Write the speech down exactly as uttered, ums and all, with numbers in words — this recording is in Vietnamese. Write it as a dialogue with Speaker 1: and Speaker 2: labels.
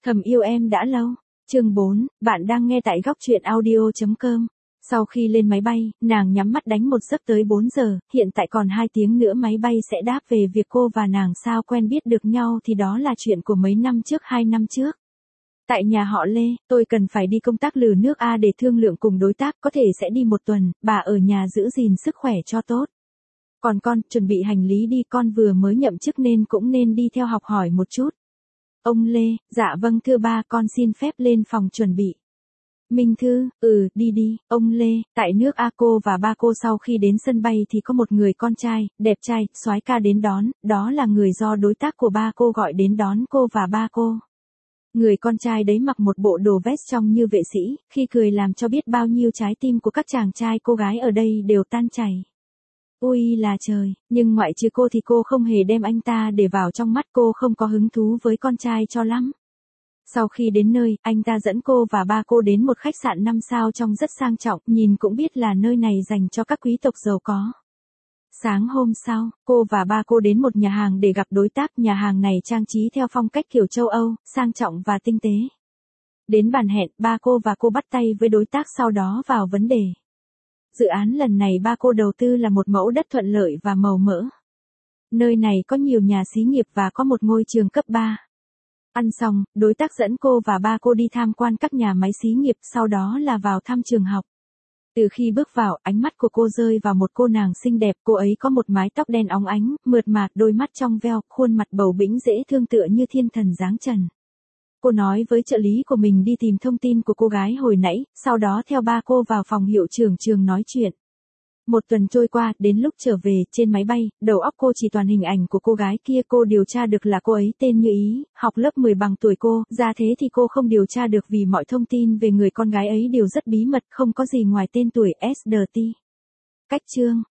Speaker 1: Thầm yêu em đã lâu. Chương bốn, bạn đang nghe tại góc truyện audio chấm com. Sau khi lên máy bay, nàng nhắm mắt đánh một giấc tới bốn giờ, hiện tại còn hai tiếng nữa máy bay sẽ đáp. Về việc cô và nàng sao quen biết được nhau thì đó là chuyện của mấy năm trước, hai năm trước. Tại nhà họ Lê, tôi cần phải đi công tác lừ nước A để thương lượng cùng đối tác, có thể sẽ đi một tuần, bà ở nhà giữ gìn sức khỏe cho tốt. Còn con, chuẩn bị hành lý đi, con vừa mới nhậm chức nên cũng nên đi theo học hỏi một chút. Ông Lê, dạ vâng thưa ba, con xin phép lên phòng chuẩn bị. Minh Thư, ừ, đi đi. Ông Lê, tại nước A cô và ba cô sau khi đến sân bay thì có một người con trai, đẹp trai, soái ca đến đón, đó là người do đối tác của ba cô gọi đến đón cô và ba cô. Người con trai đấy mặc một bộ đồ vest trông như vệ sĩ, khi cười làm cho biết bao nhiêu trái tim của các chàng trai cô gái ở đây đều tan chảy. Ôi là trời, nhưng ngoại trừ cô thì cô không hề đem anh ta để vào trong mắt, cô không có hứng thú với con trai cho lắm. Sau khi đến nơi, anh ta dẫn cô và ba cô đến một khách sạn năm sao trông rất sang trọng, nhìn cũng biết là nơi này dành cho các quý tộc giàu có. Sáng hôm sau, cô và ba cô đến một nhà hàng để gặp đối tác, nhà hàng này trang trí theo phong cách kiểu châu Âu, sang trọng và tinh tế. Đến bàn hẹn, ba cô và cô bắt tay với đối tác, sau đó vào vấn đề. Dự án lần này ba cô đầu tư là một mẫu đất thuận lợi và màu mỡ. Nơi này có nhiều nhà xí nghiệp và có một ngôi trường cấp ba. Ăn xong, đối tác dẫn cô và ba cô đi tham quan các nhà máy xí nghiệp, sau đó là vào thăm trường học. Từ khi bước vào, ánh mắt của cô rơi vào một cô nàng xinh đẹp, cô ấy có một mái tóc đen óng ánh, mượt mà, đôi mắt trong veo, khuôn mặt bầu bĩnh dễ thương tựa như thiên thần dáng trần. Cô nói với trợ lý của mình đi tìm thông tin của cô gái hồi nãy, sau đó theo ba cô vào phòng hiệu trưởng trường nói chuyện. Một tuần trôi qua, đến lúc trở về, trên máy bay, đầu óc cô chỉ toàn hình ảnh của cô gái kia. Cô điều tra được là cô ấy tên Như Ý, học lớp mười bằng tuổi cô, ra thế thì cô không điều tra được vì mọi thông tin về người con gái ấy đều rất bí mật, không có gì ngoài tên tuổi ét đê tê. Cách chương,